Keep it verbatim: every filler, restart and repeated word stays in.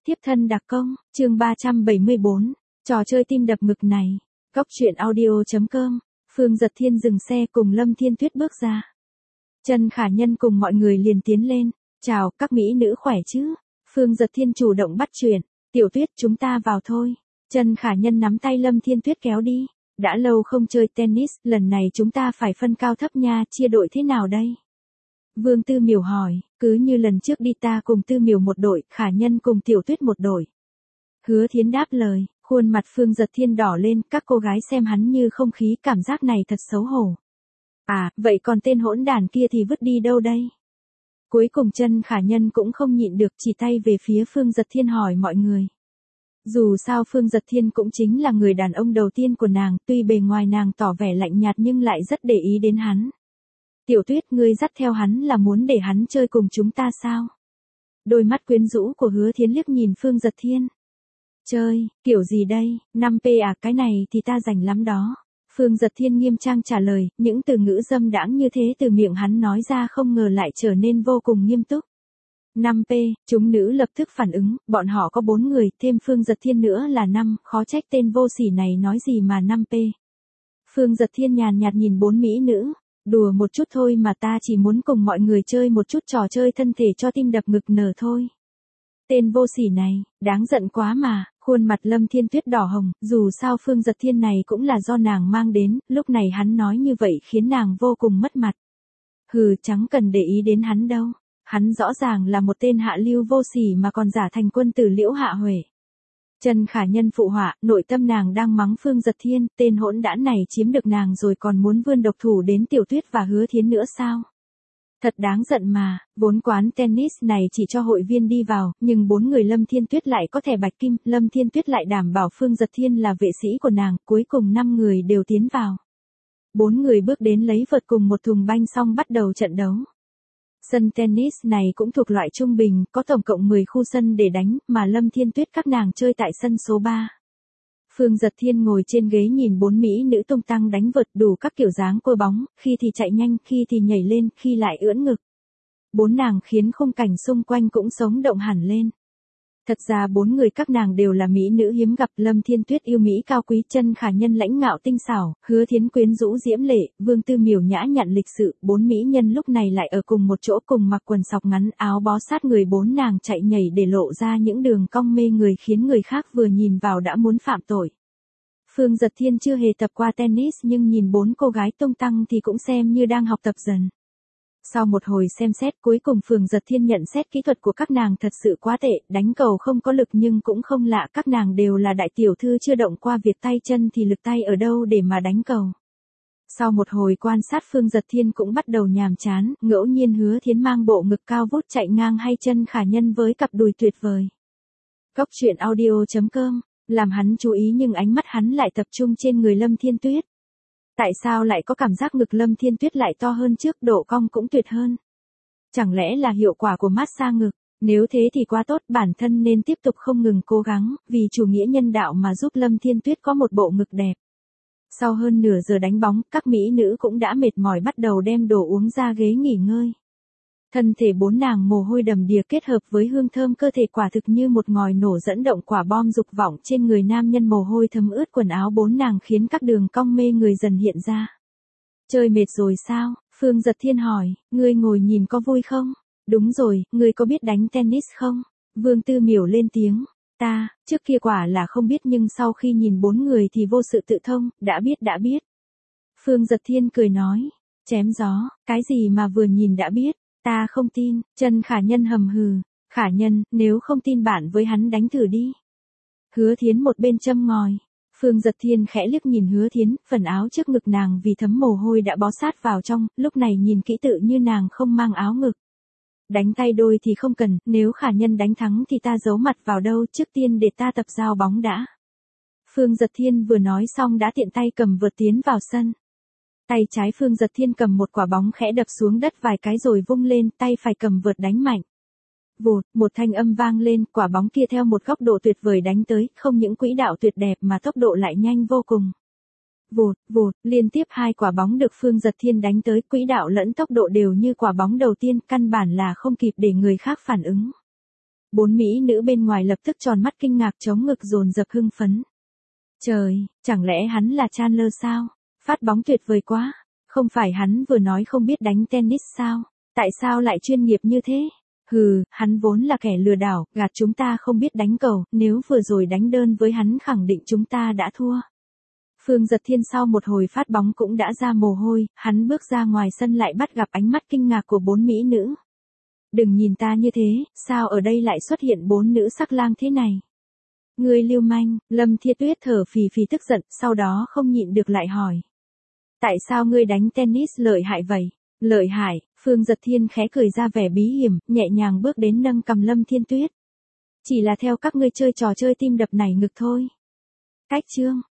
Tiếp thân đặc công, chương ba trăm bảy mươi bốn, trò chơi tim đập ngực này. Góc truyện audio chấm com, Phương Dật Thiên dừng xe cùng Lâm Thiên Tuyết bước ra. Trần Khả Nhân cùng mọi người liền tiến lên, chào các mỹ nữ khỏe chứ. Phương Dật Thiên chủ động bắt chuyện, Tiểu Tuyết chúng ta vào thôi. Trần Khả Nhân nắm tay Lâm Thiên Tuyết kéo đi. Đã lâu không chơi tennis, lần này chúng ta phải phân cao thấp nha, chia đội thế nào đây? Vương Tư Miểu hỏi, cứ như lần trước đi ta cùng Tư Miểu một đội, Khả Nhân cùng Tiểu Tuyết một đội. Hứa Thiến đáp lời, khuôn mặt Phương Dật Thiên đỏ lên, các cô gái xem hắn như không khí, cảm giác này thật xấu hổ. À, vậy còn tên hỗn đản kia thì vứt đi đâu đây? Cuối cùng Trần Khả Nhân cũng không nhịn được, chỉ tay về phía Phương Dật Thiên hỏi mọi người. Dù sao Phương Dật Thiên cũng chính là người đàn ông đầu tiên của nàng, tuy bề ngoài nàng tỏ vẻ lạnh nhạt nhưng lại rất để ý đến hắn. Tiểu Tuyết, ngươi dắt theo hắn là muốn để hắn chơi cùng chúng ta sao? Đôi mắt quyến rũ của Hứa Thiến liếc nhìn Phương Dật Thiên. Chơi, kiểu gì đây, năm p à, cái này thì ta rành lắm đó. Phương Dật Thiên nghiêm trang trả lời, những từ ngữ dâm đãng như thế từ miệng hắn nói ra không ngờ lại trở nên vô cùng nghiêm túc. năm p, chúng nữ lập tức phản ứng, bọn họ có bốn người, thêm Phương Dật Thiên nữa là năm, khó trách tên vô sỉ này nói gì mà năm p. Phương Dật Thiên nhàn nhạt nhìn bốn mỹ nữ, đùa một chút thôi mà, ta chỉ muốn cùng mọi người chơi một chút trò chơi thân thể cho tim đập ngực nở thôi. Tên vô sỉ này, đáng giận quá mà, khuôn mặt Lâm Thiên Tuyết đỏ hồng, dù sao Phương Dật Thiên này cũng là do nàng mang đến, lúc này hắn nói như vậy khiến nàng vô cùng mất mặt. Hừ, chẳng cần để ý đến hắn đâu. Hắn rõ ràng là một tên hạ lưu vô sỉ mà còn giả thành quân tử Liễu Hạ Huệ. Trần Khả Nhân phụ họa, nội tâm nàng đang mắng Phương Dật Thiên, tên hỗn đản này chiếm được nàng rồi còn muốn vươn độc thủ đến Tiểu Tuyết và Hứa Thiến nữa sao? Thật đáng giận mà, vốn quán tennis này chỉ cho hội viên đi vào, nhưng bốn người Lâm Thiên Tuyết lại có thẻ bạch kim, Lâm Thiên Tuyết lại đảm bảo Phương Dật Thiên là vệ sĩ của nàng, cuối cùng năm người đều tiến vào. Bốn người bước đến lấy vợt cùng một thùng banh xong bắt đầu trận đấu. Sân tennis này cũng thuộc loại trung bình, có tổng cộng mười khu sân để đánh, mà Lâm Thiên Tuyết các nàng chơi tại sân số ba. Phương Dật Thiên ngồi trên ghế nhìn bốn mỹ nữ tung tăng đánh vợt đủ các kiểu dáng cua bóng, khi thì chạy nhanh, khi thì nhảy lên, khi lại ưỡn ngực. Bốn nàng khiến khung cảnh xung quanh cũng sống động hẳn lên. Thật ra bốn người các nàng đều là mỹ nữ hiếm gặp, Lâm Thiên Tuyết yêu mỹ cao quý, Trần Khả Nhân lãnh ngạo tinh xảo, Hứa Thiến quyến rũ diễm lệ, Vương Tư Miểu nhã nhặn lịch sự, bốn mỹ nhân lúc này lại ở cùng một chỗ cùng mặc quần sọc ngắn áo bó sát người, bốn nàng chạy nhảy để lộ ra những đường cong mê người khiến người khác vừa nhìn vào đã muốn phạm tội. Phương Dật Thiên chưa hề tập qua tennis nhưng nhìn bốn cô gái tung tăng thì cũng xem như đang học tập dần. Sau một hồi xem xét cuối cùng Phương Dật Thiên nhận xét kỹ thuật của các nàng thật sự quá tệ, đánh cầu không có lực nhưng cũng không lạ, các nàng đều là đại tiểu thư chưa động qua việc tay chân thì lực tay ở đâu để mà đánh cầu. Sau một hồi quan sát Phương Dật Thiên cũng bắt đầu nhàm chán, ngẫu nhiên Hứa Thiến mang bộ ngực cao vút chạy ngang hay Trần Khả Nhân với cặp đùi tuyệt vời. Góc truyện audio chấm com, làm hắn chú ý nhưng ánh mắt hắn lại tập trung trên người Lâm Thiên Tuyết. Tại sao lại có cảm giác ngực Lâm Thiên Tuyết lại to hơn trước, độ cong cũng tuyệt hơn? Chẳng lẽ là hiệu quả của massage ngực? Nếu thế thì quá tốt, bản thân nên tiếp tục không ngừng cố gắng, vì chủ nghĩa nhân đạo mà giúp Lâm Thiên Tuyết có một bộ ngực đẹp. Sau hơn nửa giờ đánh bóng, các mỹ nữ cũng đã mệt mỏi bắt đầu đem đồ uống ra ghế nghỉ ngơi. Thân thể bốn nàng mồ hôi đầm đìa kết hợp với hương thơm cơ thể quả thực như một ngòi nổ dẫn động quả bom dục vọng trên người nam nhân, mồ hôi thấm ướt quần áo bốn nàng khiến các đường cong mê người dần hiện ra. Chơi mệt rồi sao? Phương Dật Thiên hỏi, ngươi ngồi nhìn có vui không? Đúng rồi, ngươi có biết đánh tennis không? Vương Tư Miểu lên tiếng, ta, trước kia quả là không biết nhưng sau khi nhìn bốn người thì vô sự tự thông, đã biết đã biết. Phương Dật Thiên cười nói, chém gió, cái gì mà vừa nhìn đã biết? Ta không tin, Trần Khả Nhân hầm hừ, Khả Nhân, nếu không tin bạn với hắn đánh thử đi. Hứa Thiến một bên châm ngòi, Phương Dật Thiên khẽ liếc nhìn Hứa Thiến, phần áo trước ngực nàng vì thấm mồ hôi đã bó sát vào trong, lúc này nhìn kỹ tự như nàng không mang áo ngực. Đánh tay đôi thì không cần, nếu Khả Nhân đánh thắng thì ta giấu mặt vào đâu, trước tiên để ta tập giao bóng đã. Phương Dật Thiên vừa nói xong đã tiện tay cầm vợt tiến vào sân. Tay trái Phương Dật Thiên cầm một quả bóng khẽ đập xuống đất vài cái rồi vung lên, tay phải cầm vợt đánh mạnh. Vụt, một thanh âm vang lên, quả bóng kia theo một góc độ tuyệt vời đánh tới, không những quỹ đạo tuyệt đẹp mà tốc độ lại nhanh vô cùng. Vụt, vụt, liên tiếp hai quả bóng được Phương Dật Thiên đánh tới, quỹ đạo lẫn tốc độ đều như quả bóng đầu tiên, căn bản là không kịp để người khác phản ứng. Bốn mỹ nữ bên ngoài lập tức tròn mắt kinh ngạc chống ngực dồn dập hưng phấn. Trời, chẳng lẽ hắn là Chandler sao? Phát bóng tuyệt vời quá. Không phải hắn vừa nói không biết đánh tennis sao? Tại sao lại chuyên nghiệp như thế? Hừ, hắn vốn là kẻ lừa đảo, gạt chúng ta không biết đánh cầu, nếu vừa rồi đánh đơn với hắn khẳng định chúng ta đã thua. Phương Giật Thiên sau một hồi phát bóng cũng đã ra mồ hôi, hắn bước ra ngoài sân lại bắt gặp ánh mắt kinh ngạc của bốn mỹ nữ. Đừng nhìn ta như thế, sao ở đây lại xuất hiện bốn nữ sắc lang thế này? Ngươi lưu manh, Lâm Thiên Tuyết thở phì phì tức giận, sau đó không nhịn được lại hỏi. Tại sao ngươi đánh tennis lợi hại vậy? Lợi hại, Phương Giật Thiên khẽ cười ra vẻ bí hiểm, nhẹ nhàng bước đến nâng cầm Lâm Thiên Tuyết. Chỉ là theo các ngươi chơi trò chơi tim đập nảy ngực thôi. Cách chương.